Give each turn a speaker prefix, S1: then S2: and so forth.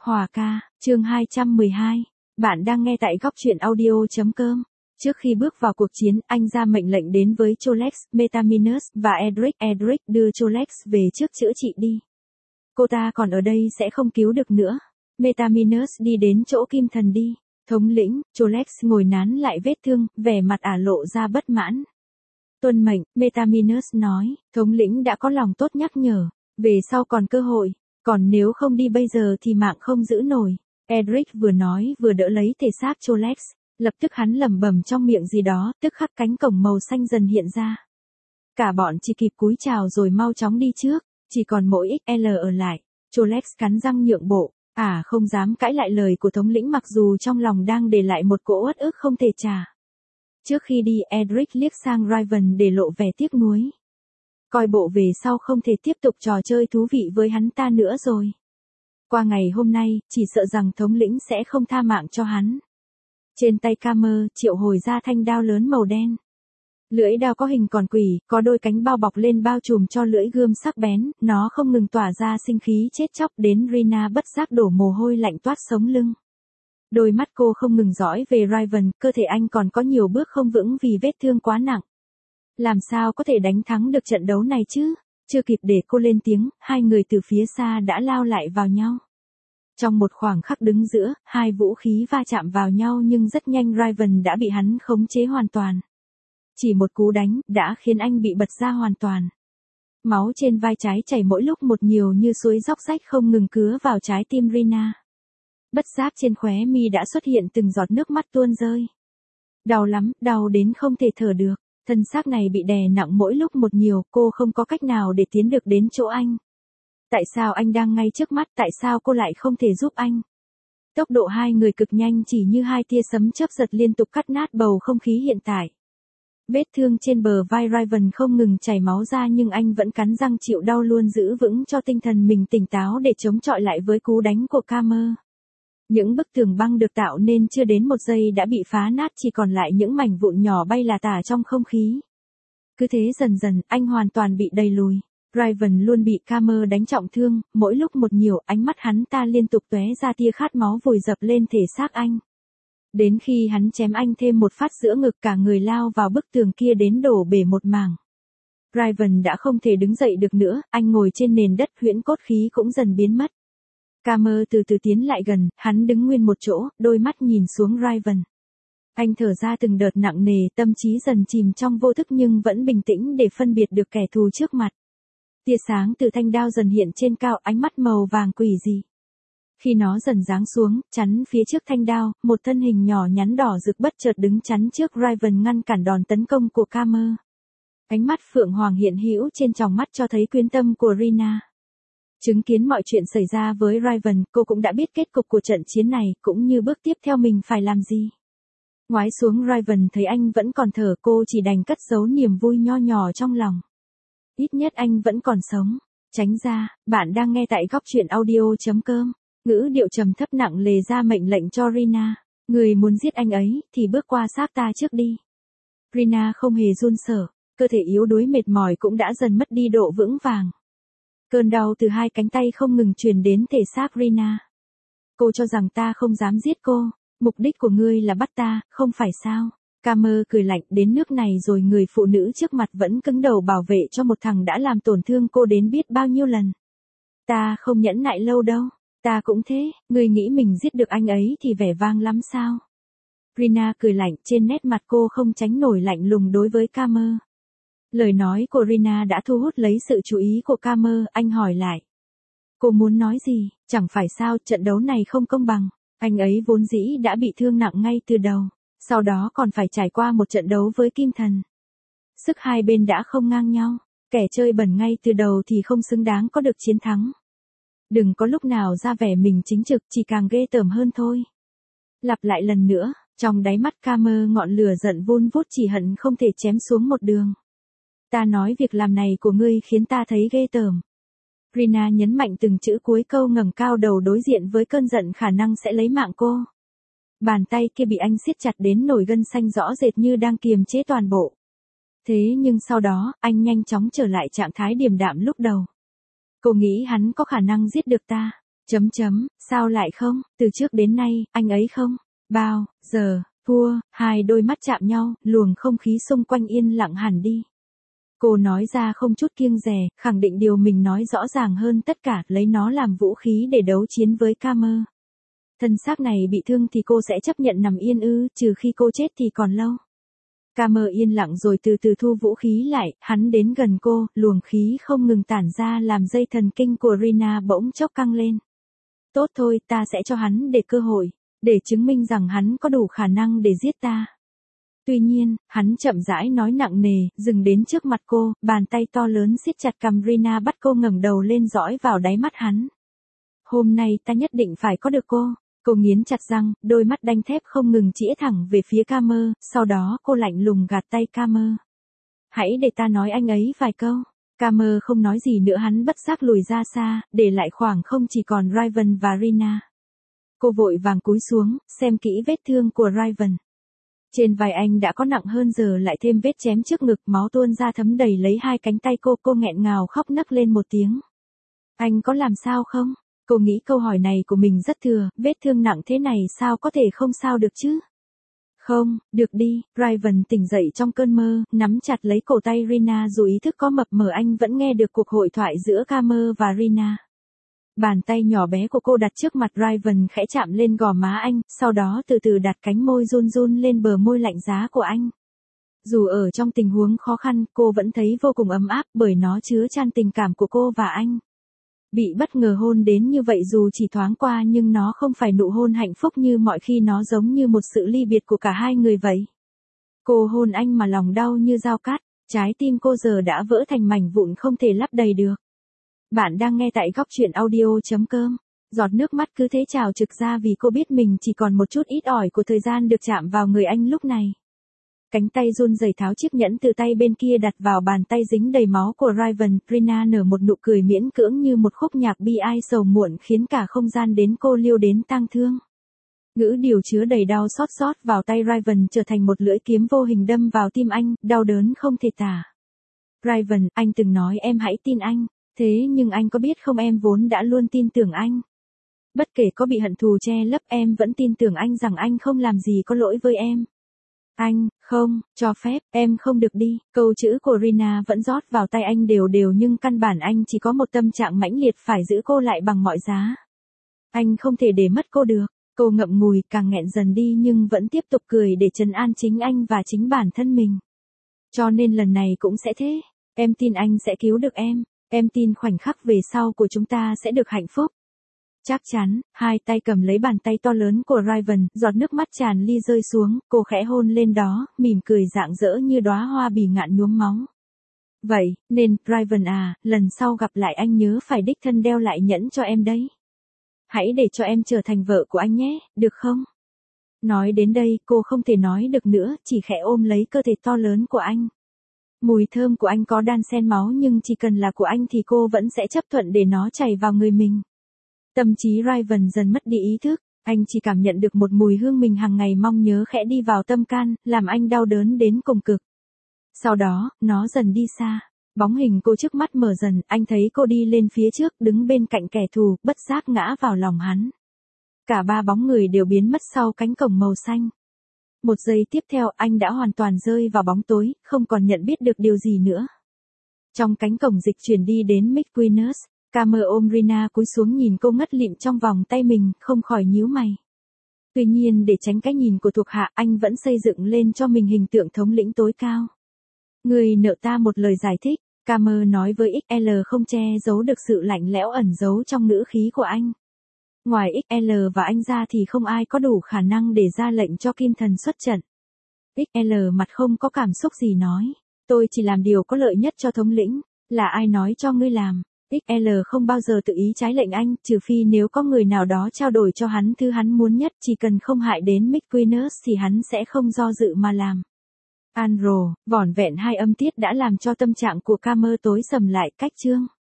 S1: Hòa ca, chương 212. Bạn đang nghe tại góc truyện audio.com. Trước khi bước vào cuộc chiến, anh ra mệnh lệnh đến với Cholex, Metaminus và Edric. Edric đưa Cholex về trước chữa trị đi. Cô ta còn ở đây sẽ không cứu được nữa. Metaminus đi đến chỗ Kim Thần đi. Thống lĩnh, Cholex ngồi nán lại vết thương, vẻ mặt ả lộ ra bất mãn. Tuân mệnh, Metaminus nói, thống lĩnh đã có lòng tốt nhắc nhở, về sau còn cơ hội, còn nếu không đi bây giờ thì mạng không giữ nổi. Edric vừa nói vừa đỡ lấy thể xác Cholex, lập tức hắn lẩm bẩm trong miệng gì đó, tức khắc cánh cổng màu xanh dần hiện ra. Cả bọn chỉ kịp cúi chào rồi mau chóng đi trước, chỉ còn mỗi XL ở lại. Cholex cắn răng nhượng bộ, không dám cãi lại lời của thống lĩnh mặc dù trong lòng đang để lại một cỗ uất ức không thể trả. Trước khi đi, Edric liếc sang Riven để lộ vẻ tiếc nuối. Coi bộ về sau không thể tiếp tục trò chơi thú vị với hắn ta nữa rồi. Qua ngày hôm nay, chỉ sợ rằng thống lĩnh sẽ không tha mạng cho hắn. Trên tay Camer triệu hồi ra thanh đao lớn màu đen. Lưỡi đao có hình con quỷ, có đôi cánh bao bọc lên bao trùm cho lưỡi gươm sắc bén, nó không ngừng tỏa ra sinh khí chết chóc đến Rina bất giác đổ mồ hôi lạnh toát sống lưng. Đôi mắt cô không ngừng dõi về Riven, cơ thể anh còn có nhiều bước không vững vì vết thương quá nặng. Làm sao có thể đánh thắng được trận đấu này chứ? Chưa kịp để cô lên tiếng, hai người từ phía xa đã lao lại vào nhau. Trong một khoảng khắc đứng giữa, hai vũ khí va chạm vào nhau nhưng rất nhanh Riven đã bị hắn khống chế hoàn toàn. Chỉ một cú đánh, đã khiến anh bị bật ra hoàn toàn. Máu trên vai trái chảy mỗi lúc một nhiều như suối róc rách không ngừng cứa vào trái tim Rina. Bất giác trên khóe mi đã xuất hiện từng giọt nước mắt tuôn rơi. Đau lắm, đau đến không thể thở được. Thân xác này bị đè nặng mỗi lúc một nhiều, cô không có cách nào để tiến được đến chỗ anh. Tại sao anh đang ngay trước mắt, tại sao cô lại không thể giúp anh? Tốc độ hai người cực nhanh chỉ như hai tia sấm chớp giật liên tục cắt nát bầu không khí hiện tại. Vết thương trên bờ vai Riven không ngừng chảy máu ra nhưng anh vẫn cắn răng chịu đau luôn giữ vững cho tinh thần mình tỉnh táo để chống chọi lại với cú đánh của Camer. Những bức tường băng được tạo nên chưa đến một giây đã bị phá nát chỉ còn lại những mảnh vụn nhỏ bay là tả trong không khí. Cứ thế dần dần, anh hoàn toàn bị đẩy lùi. Riven luôn bị Camer đánh trọng thương, mỗi lúc một nhiều, ánh mắt hắn ta liên tục tóe ra tia khát máu vùi dập lên thể xác anh. Đến khi hắn chém anh thêm một phát giữa ngực cả người lao vào bức tường kia đến đổ bể một mảng. Riven đã không thể đứng dậy được nữa, anh ngồi trên nền đất huyễn cốt khí cũng dần biến mất. Camer từ từ tiến lại gần, hắn đứng nguyên một chỗ, đôi mắt nhìn xuống Riven. Anh thở ra từng đợt nặng nề, tâm trí dần chìm trong vô thức nhưng vẫn bình tĩnh để phân biệt được kẻ thù trước mặt. Tia sáng từ thanh đao dần hiện trên cao, ánh mắt màu vàng quỷ dị. Khi nó dần giáng xuống, chắn phía trước thanh đao, một thân hình nhỏ nhắn đỏ rực bất chợt đứng chắn trước Riven ngăn cản đòn tấn công của Camer. Ánh mắt phượng hoàng hiện hữu trên tròng mắt cho thấy quyến tâm của Rina. Chứng kiến mọi chuyện xảy ra với Riven, cô cũng đã biết kết cục của trận chiến này, cũng như bước tiếp theo mình phải làm gì. Ngoái xuống Riven thấy anh vẫn còn thở, cô chỉ đành cất giấu niềm vui nho nhỏ trong lòng. Ít nhất anh vẫn còn sống. Tránh ra, bạn đang nghe tại góc truyện audio.com. Ngữ điệu trầm thấp nặng lề ra mệnh lệnh cho Rina. Người muốn giết anh ấy, thì bước qua xác ta trước đi. Rina không hề run sợ, cơ thể yếu đuối mệt mỏi cũng đã dần mất đi độ vững vàng. Cơn đau từ hai cánh tay không ngừng truyền đến thể xác Rina. Cô cho rằng ta không dám giết cô, mục đích của ngươi là bắt ta, không phải sao? Camer cười lạnh, đến nước này rồi người phụ nữ trước mặt vẫn cứng đầu bảo vệ cho một thằng đã làm tổn thương cô đến biết bao nhiêu lần. Ta không nhẫn nại lâu đâu, ta cũng thế, ngươi nghĩ mình giết được anh ấy thì vẻ vang lắm sao? Rina cười lạnh, trên nét mặt cô không tránh nổi lạnh lùng đối với Camer. Lời nói của Rina đã thu hút lấy sự chú ý của Camer, anh hỏi lại. Cô muốn nói gì, chẳng phải sao trận đấu này không công bằng, anh ấy vốn dĩ đã bị thương nặng ngay từ đầu, sau đó còn phải trải qua một trận đấu với Kim Thần. Sức hai bên đã không ngang nhau, kẻ chơi bẩn ngay từ đầu thì không xứng đáng có được chiến thắng. Đừng có lúc nào ra vẻ mình chính trực, chỉ càng ghê tởm hơn thôi. Lặp lại lần nữa, trong đáy mắt Camer ngọn lửa giận vun vút chỉ hận không thể chém xuống một đường. Ta nói việc làm này của ngươi khiến ta thấy ghê tởm. Rina nhấn mạnh từng chữ cuối câu, ngẩng cao đầu đối diện với cơn giận khả năng sẽ lấy mạng cô. Bàn tay kia bị anh siết chặt đến nổi gân xanh rõ rệt như đang kiềm chế toàn bộ. Thế nhưng sau đó, anh nhanh chóng trở lại trạng thái điềm đạm lúc đầu. Cô nghĩ hắn có khả năng giết được ta. Sao lại không, từ trước đến nay, anh ấy không bao giờ thua. Hai đôi mắt chạm nhau, luồng không khí xung quanh yên lặng hẳn đi. Cô nói ra không chút kiêng dè, khẳng định điều mình nói rõ ràng hơn tất cả, lấy nó làm vũ khí để đấu chiến với Camer. Thân xác này bị thương thì cô sẽ chấp nhận nằm yên ư, trừ khi cô chết thì còn lâu. Camer yên lặng rồi từ từ thu vũ khí lại, hắn đến gần cô, luồng khí không ngừng tản ra làm dây thần kinh của Rina bỗng chốc căng lên. Tốt thôi, ta sẽ cho hắn để cơ hội, để chứng minh rằng hắn có đủ khả năng để giết ta. Tuy nhiên, hắn chậm rãi nói nặng nề, dừng đến trước mặt cô, bàn tay to lớn siết chặt cằm Rina bắt cô ngẩng đầu lên dõi vào đáy mắt hắn. Hôm nay ta nhất định phải có được cô. Cô nghiến chặt răng, đôi mắt đanh thép không ngừng chĩa thẳng về phía Camer, sau đó cô lạnh lùng gạt tay Camer. Hãy để ta nói anh ấy vài câu. Camer không nói gì nữa, hắn bất giác lùi ra xa, để lại khoảng không chỉ còn Raven và Rina. Cô vội vàng cúi xuống, xem kỹ vết thương của Raven. Trên vai anh đã có nặng hơn, giờ lại thêm vết chém trước ngực, máu tuôn ra thấm đầy lấy hai cánh tay cô nghẹn ngào khóc nấc lên một tiếng. Anh có làm sao không? Cô nghĩ câu hỏi này của mình rất thừa, vết thương nặng thế này sao có thể không sao được chứ? Không, được đi. Raven tỉnh dậy trong cơn mơ, nắm chặt lấy cổ tay Rina dù ý thức có mập mờ anh vẫn nghe được cuộc hội thoại giữa Camer và Rina. Bàn tay nhỏ bé của cô đặt trước mặt Raven khẽ chạm lên gò má anh, sau đó từ từ đặt cánh môi run run lên bờ môi lạnh giá của anh. Dù ở trong tình huống khó khăn, cô vẫn thấy vô cùng ấm áp bởi nó chứa chan tình cảm của cô và anh. Bị bất ngờ hôn đến như vậy dù chỉ thoáng qua nhưng nó không phải nụ hôn hạnh phúc như mọi khi, nó giống như một sự ly biệt của cả hai người vậy. Cô hôn anh mà lòng đau như dao cát, trái tim cô giờ đã vỡ thành mảnh vụn không thể lấp đầy được. Bạn đang nghe tại góc truyện audio.com. Giọt nước mắt cứ thế trào trực ra vì cô biết mình chỉ còn một chút ít ỏi của thời gian được chạm vào người anh lúc này. Cánh tay run rẩy tháo chiếc nhẫn từ tay bên kia đặt vào bàn tay dính đầy máu của Raven. Rina nở một nụ cười miễn cưỡng như một khúc nhạc bi ai sầu muộn khiến cả không gian đến cô liêu đến tang thương. Ngữ điều chứa đầy đau xót xót vào tay Raven trở thành một lưỡi kiếm vô hình đâm vào tim anh, đau đớn không thể tả. Raven, anh từng nói em hãy tin anh, thế nhưng anh có biết không, em vốn đã luôn tin tưởng anh. Bất kể có bị hận thù che lấp em vẫn tin tưởng anh rằng anh không làm gì có lỗi với em. Anh, không, cho phép, em không được đi. Câu chữ của Rina vẫn rót vào tay anh đều đều nhưng căn bản anh chỉ có một tâm trạng mãnh liệt phải giữ cô lại bằng mọi giá. Anh không thể để mất cô được. Cô ngậm ngùi càng nghẹn dần đi nhưng vẫn tiếp tục cười để trấn an chính anh và chính bản thân mình. Cho nên lần này cũng sẽ thế. Em tin anh sẽ cứu được em. Em tin khoảnh khắc về sau của chúng ta sẽ được hạnh phúc. Chắc chắn, hai tay cầm lấy bàn tay to lớn của Raven, giọt nước mắt tràn ly rơi xuống, cô khẽ hôn lên đó, mỉm cười rạng rỡ như đóa hoa bỉ ngạn nhuốm máu. Vậy, nên, Raven à, lần sau gặp lại anh nhớ phải đích thân đeo lại nhẫn cho em đấy. Hãy để cho em trở thành vợ của anh nhé, được không? Nói đến đây, cô không thể nói được nữa, chỉ khẽ ôm lấy cơ thể to lớn của anh. Mùi thơm của anh có đan xen máu nhưng chỉ cần là của anh thì cô vẫn sẽ chấp thuận để nó chảy vào người mình. Tâm trí Raven dần mất đi ý thức, anh chỉ cảm nhận được một mùi hương mình hàng ngày mong nhớ khẽ đi vào tâm can, làm anh đau đớn đến cùng cực. Sau đó, nó dần đi xa. Bóng hình cô trước mắt mở dần, anh thấy cô đi lên phía trước, đứng bên cạnh kẻ thù, bất giác ngã vào lòng hắn. Cả ba bóng người đều biến mất sau cánh cổng màu xanh. Một giây tiếp theo anh đã hoàn toàn rơi vào bóng tối, không còn nhận biết được điều gì nữa. Trong cánh cổng dịch chuyển đi đến McQueen's, Camer ôm Rina cúi xuống nhìn cô ngất lịm trong vòng tay mình, không khỏi nhíu mày. Tuy nhiên để tránh cái nhìn của thuộc hạ, anh vẫn xây dựng lên cho mình hình tượng thống lĩnh tối cao. Người nợ ta một lời giải thích, Camer nói với XL không che giấu được sự lạnh lẽo ẩn giấu trong ngữ khí của anh. Ngoài XL và anh ra thì không ai có đủ khả năng để ra lệnh cho Kim Thần xuất trận. XL mặt không có cảm xúc gì nói, tôi chỉ làm điều có lợi nhất cho thống lĩnh, là ai nói cho ngươi làm. XL không bao giờ tự ý trái lệnh anh, trừ phi nếu có người nào đó trao đổi cho hắn thứ hắn muốn nhất, chỉ cần không hại đến McQueen's thì hắn sẽ không do dự mà làm. An rồ, vỏn vẹn 2 âm tiết đã làm cho tâm trạng của Camer tối sầm lại cách chương.